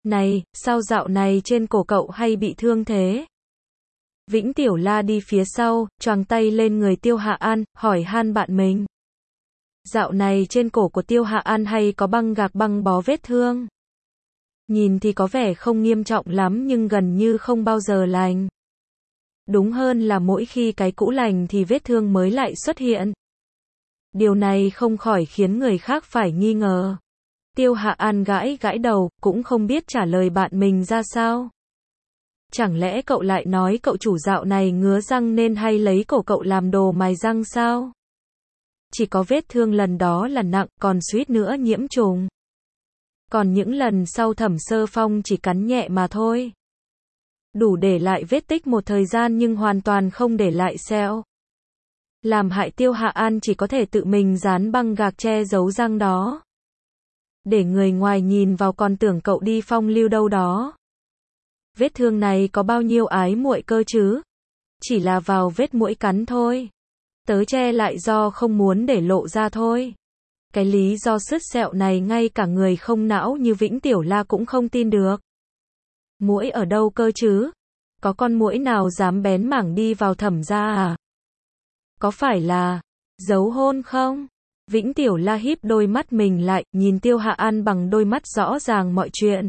Này, sao dạo này trên cổ cậu hay bị thương thế? Vĩnh Tiểu La đi phía sau, choàng tay lên người Tiêu Hạ An, hỏi han bạn mình. Dạo này trên cổ của Tiêu Hạ An hay có băng gạc băng bó vết thương. Nhìn thì có vẻ không nghiêm trọng lắm nhưng gần như không bao giờ lành. Đúng hơn là mỗi khi cái cũ lành thì vết thương mới lại xuất hiện. Điều này không khỏi khiến người khác phải nghi ngờ. Tiêu Hạ An gãi gãi đầu, cũng không biết trả lời bạn mình ra sao. Chẳng lẽ cậu lại nói cậu chủ dạo này ngứa răng nên hay lấy cổ cậu làm đồ mài răng sao? Chỉ có vết thương lần đó là nặng, còn suýt nữa nhiễm trùng. Còn những lần sau Thẩm Sơ Phong chỉ cắn nhẹ mà thôi. Đủ để lại vết tích một thời gian nhưng hoàn toàn không để lại sẹo. Làm hại Tiêu Hạ An chỉ có thể tự mình dán băng gạc che giấu răng đó. Để người ngoài nhìn vào còn tưởng cậu đi phong lưu đâu đó. Vết thương này có bao nhiêu ái muội cơ chứ? Chỉ là vào vết muỗi cắn thôi. Tớ che lại do không muốn để lộ ra thôi. Cái lý do sứt sẹo này ngay cả người không não như Vĩnh Tiểu La cũng không tin được. Muỗi ở đâu cơ chứ? Có con muỗi nào dám bén mảng đi vào Thẩm gia à? Có phải là giấu hôn không? Vĩnh Tiểu La híp đôi mắt mình lại, nhìn Tiêu Hạ An bằng đôi mắt rõ ràng mọi chuyện.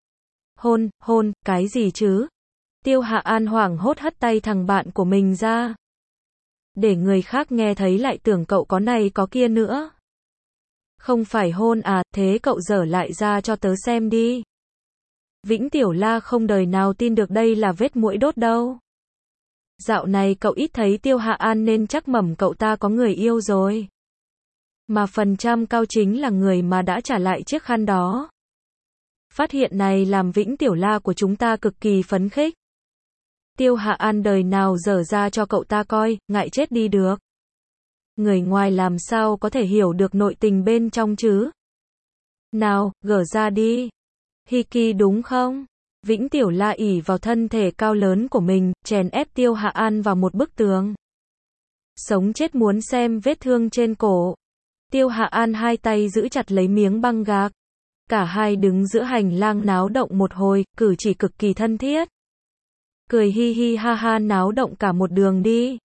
Hôn, cái gì chứ? Tiêu Hạ An hoảng hốt hất tay thằng bạn của mình ra. Để người khác nghe thấy lại tưởng cậu có này có kia nữa. Không phải hôn à, thế cậu dở lại ra cho tớ xem đi. Vĩnh Tiểu La không đời nào tin được đây là vết muỗi đốt đâu. Dạo này cậu ít thấy Tiêu Hạ An nên chắc mẩm cậu ta có người yêu rồi. Mà phần trăm cao chính là người mà đã trả lại chiếc khăn đó. Phát hiện này làm Vĩnh Tiểu La của chúng ta cực kỳ phấn khích. Tiêu Hạ An đời nào dở ra cho cậu ta coi, ngại chết đi được. Người ngoài làm sao có thể hiểu được nội tình bên trong chứ? Nào, gỡ ra đi. Hiki đúng không? Vĩnh Tiểu La ỷ vào thân thể cao lớn của mình, chèn ép Tiêu Hạ An vào một bức tường. Sống chết muốn xem vết thương trên cổ. Tiêu Hạ An hai tay giữ chặt lấy miếng băng gạc. Cả hai đứng giữa hành lang náo động một hồi, cử chỉ cực kỳ thân thiết. Cười hi hi ha ha náo động cả một đường đi.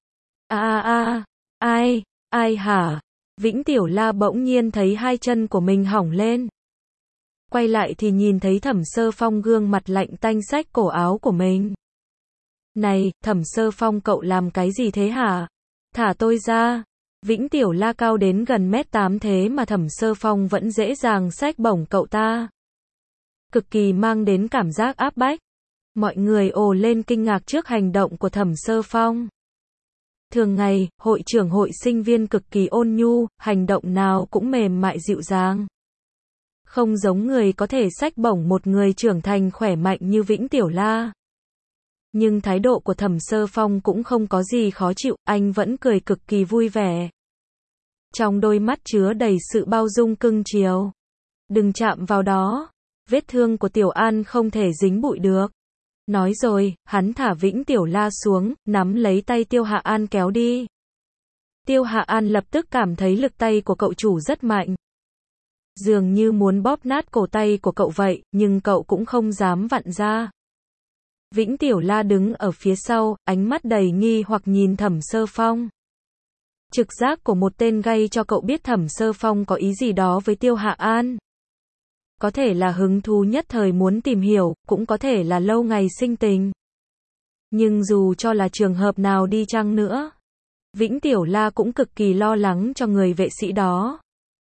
Ai hả? Vĩnh Tiểu La bỗng nhiên thấy hai chân của mình hỏng lên. Quay lại thì nhìn thấy Thẩm Sơ Phong gương mặt lạnh tanh xách cổ áo của mình. Này, Thẩm Sơ Phong cậu làm cái gì thế hả? Thả tôi ra. Vĩnh Tiểu La cao đến gần 1m8 thế mà Thẩm Sơ Phong vẫn dễ dàng xách bổng cậu ta. Cực kỳ mang đến cảm giác áp bách. Mọi người ồ lên kinh ngạc trước hành động của Thẩm Sơ Phong. Thường ngày, hội trưởng hội sinh viên cực kỳ ôn nhu, hành động nào cũng mềm mại dịu dàng. Không giống người có thể xách bổng một người trưởng thành khỏe mạnh như Vĩnh Tiểu La. Nhưng thái độ của Thẩm Sơ Phong cũng không có gì khó chịu, anh vẫn cười cực kỳ vui vẻ. Trong đôi mắt chứa đầy sự bao dung cưng chiều. Đừng chạm vào đó. Vết thương của Tiểu An không thể dính bụi được. Nói rồi, hắn thả Vĩnh Tiểu La xuống, nắm lấy tay Tiêu Hạ An kéo đi. Tiêu Hạ An lập tức cảm thấy lực tay của cậu chủ rất mạnh. Dường như muốn bóp nát cổ tay của cậu vậy, nhưng cậu cũng không dám vặn ra. Vĩnh Tiểu La đứng ở phía sau, ánh mắt đầy nghi hoặc nhìn Thẩm Sơ Phong. Trực giác của một tên gay cho cậu biết Thẩm Sơ Phong có ý gì đó với Tiêu Hạ An. Có thể là hứng thú nhất thời muốn tìm hiểu, cũng có thể là lâu ngày sinh tình. Nhưng dù cho là trường hợp nào đi chăng nữa, Vĩnh Tiểu La cũng cực kỳ lo lắng cho người vệ sĩ đó.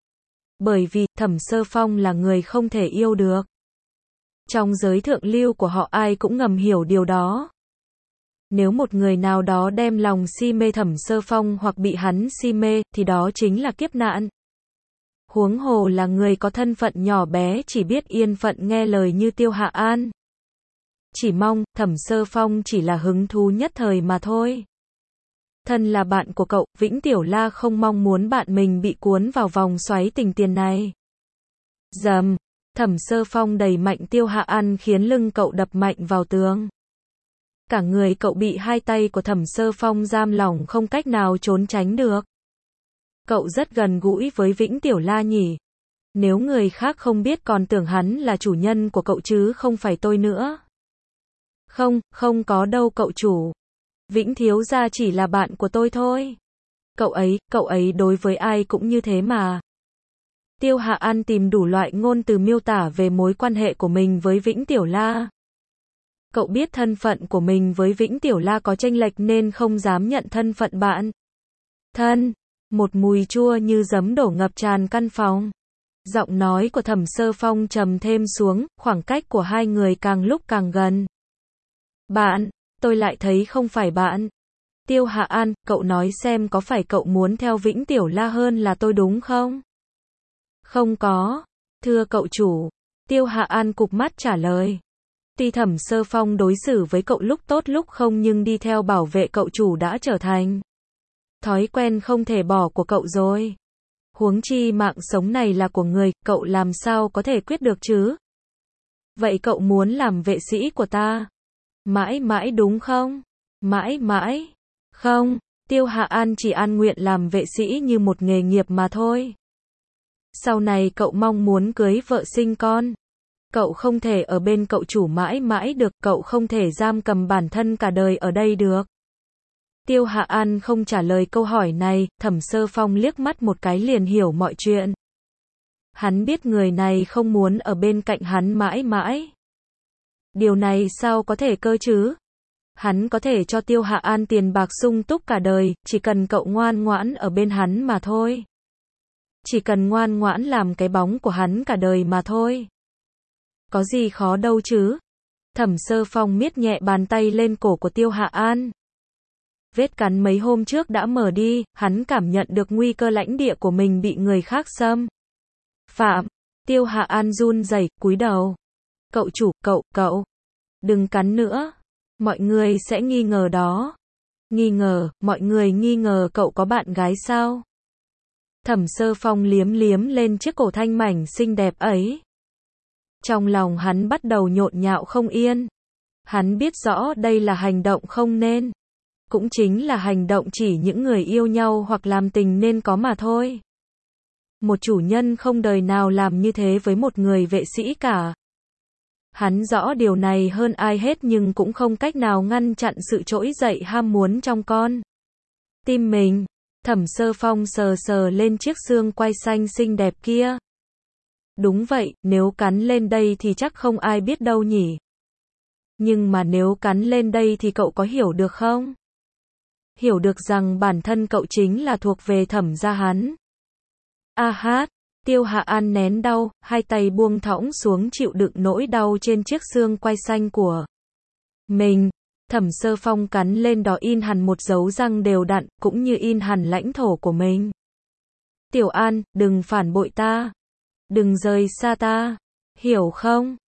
Bởi vì, Thẩm Sơ Phong là người không thể yêu được. Trong giới thượng lưu của họ ai cũng ngầm hiểu điều đó. Nếu một người nào đó đem lòng si mê Thẩm Sơ Phong hoặc bị hắn si mê, thì đó chính là kiếp nạn. Huống hồ là người có thân phận nhỏ bé chỉ biết yên phận nghe lời như Tiêu Hạ An. Chỉ mong, Thẩm Sơ Phong chỉ là hứng thú nhất thời mà thôi. Thân là bạn của cậu, Vĩnh Tiểu La không mong muốn bạn mình bị cuốn vào vòng xoáy tình tiền này. Dầm, Thẩm Sơ Phong đẩy mạnh Tiêu Hạ An khiến lưng cậu đập mạnh vào tường. Cả người cậu bị hai tay của Thẩm Sơ Phong giam lỏng không cách nào trốn tránh được. Cậu rất gần gũi với Vĩnh Tiểu La nhỉ? Nếu người khác không biết còn tưởng hắn là chủ nhân của cậu chứ không phải tôi nữa. Không, không có đâu cậu chủ. Vĩnh thiếu gia chỉ là bạn của tôi thôi. Cậu ấy đối với ai cũng như thế mà. Tiêu Hạ An tìm đủ loại ngôn từ miêu tả về mối quan hệ của mình với Vĩnh Tiểu La. Cậu biết thân phận của mình với Vĩnh Tiểu La có chênh lệch nên không dám nhận thân phận bạn thân. Một mùi chua như giấm đổ ngập tràn căn phòng. Giọng nói của Thẩm Sơ Phong trầm thêm xuống, khoảng cách của hai người càng lúc càng gần. Bạn, tôi lại thấy không phải bạn. Tiêu Hạ An, cậu nói xem có phải cậu muốn theo Vĩnh Tiểu La hơn là tôi đúng không? Không có. Thưa cậu chủ. Tiêu Hạ An cụp mắt trả lời. Tuy Thẩm Sơ Phong đối xử với cậu lúc tốt lúc không nhưng đi theo bảo vệ cậu chủ đã trở thành thói quen không thể bỏ của cậu rồi. Huống chi mạng sống này là của người, cậu làm sao có thể quyết được chứ? Vậy cậu muốn làm vệ sĩ của ta? Mãi mãi đúng không? Mãi mãi. Không, Tiêu Hạ An chỉ an nguyện làm vệ sĩ như một nghề nghiệp mà thôi. Sau này cậu mong muốn cưới vợ sinh con. Cậu không thể ở bên cậu chủ mãi mãi được, cậu không thể giam cầm bản thân cả đời ở đây được. Tiêu Hạ An không trả lời câu hỏi này, Thẩm Sơ Phong liếc mắt một cái liền hiểu mọi chuyện. Hắn biết người này không muốn ở bên cạnh hắn mãi mãi. Điều này sao có thể cơ chứ? Hắn có thể cho Tiêu Hạ An tiền bạc sung túc cả đời, chỉ cần cậu ngoan ngoãn ở bên hắn mà thôi. Chỉ cần ngoan ngoãn làm cái bóng của hắn cả đời mà thôi. Có gì khó đâu chứ? Thẩm Sơ Phong miết nhẹ bàn tay lên cổ của Tiêu Hạ An. Vết cắn mấy hôm trước đã mở đi, hắn cảm nhận được nguy cơ lãnh địa của mình bị người khác xâm phạm. Tiêu Hạ An run rẩy, cúi đầu. Cậu chủ, cậu. Đừng cắn nữa. Mọi người sẽ nghi ngờ đó. Nghi ngờ, mọi người nghi ngờ cậu có bạn gái sao? Thẩm Sơ Phong liếm liếm lên chiếc cổ thanh mảnh xinh đẹp ấy. Trong lòng hắn bắt đầu nhộn nhạo không yên. Hắn biết rõ đây là hành động không nên. Cũng chính là hành động chỉ những người yêu nhau hoặc làm tình nên có mà thôi. Một chủ nhân không đời nào làm như thế với một người vệ sĩ cả. Hắn rõ điều này hơn ai hết nhưng cũng không cách nào ngăn chặn sự trỗi dậy ham muốn trong con tim mình. Thẩm Sơ Phong sờ sờ lên chiếc xương quai xanh xinh đẹp kia. Đúng vậy, nếu cắn lên đây thì chắc không ai biết đâu nhỉ. Nhưng mà nếu cắn lên đây thì cậu có hiểu được không? Hiểu được rằng bản thân cậu chính là thuộc về Thẩm gia hắn. A hát, Tiêu Hạ An nén đau, hai tay buông thõng xuống chịu đựng nỗi đau trên chiếc xương quai xanh của mình. Thẩm Sơ Phong cắn lên đó in hẳn một dấu răng đều đặn, cũng như in hẳn lãnh thổ của mình. Tiểu An, đừng phản bội ta. Đừng rời xa ta. Hiểu không?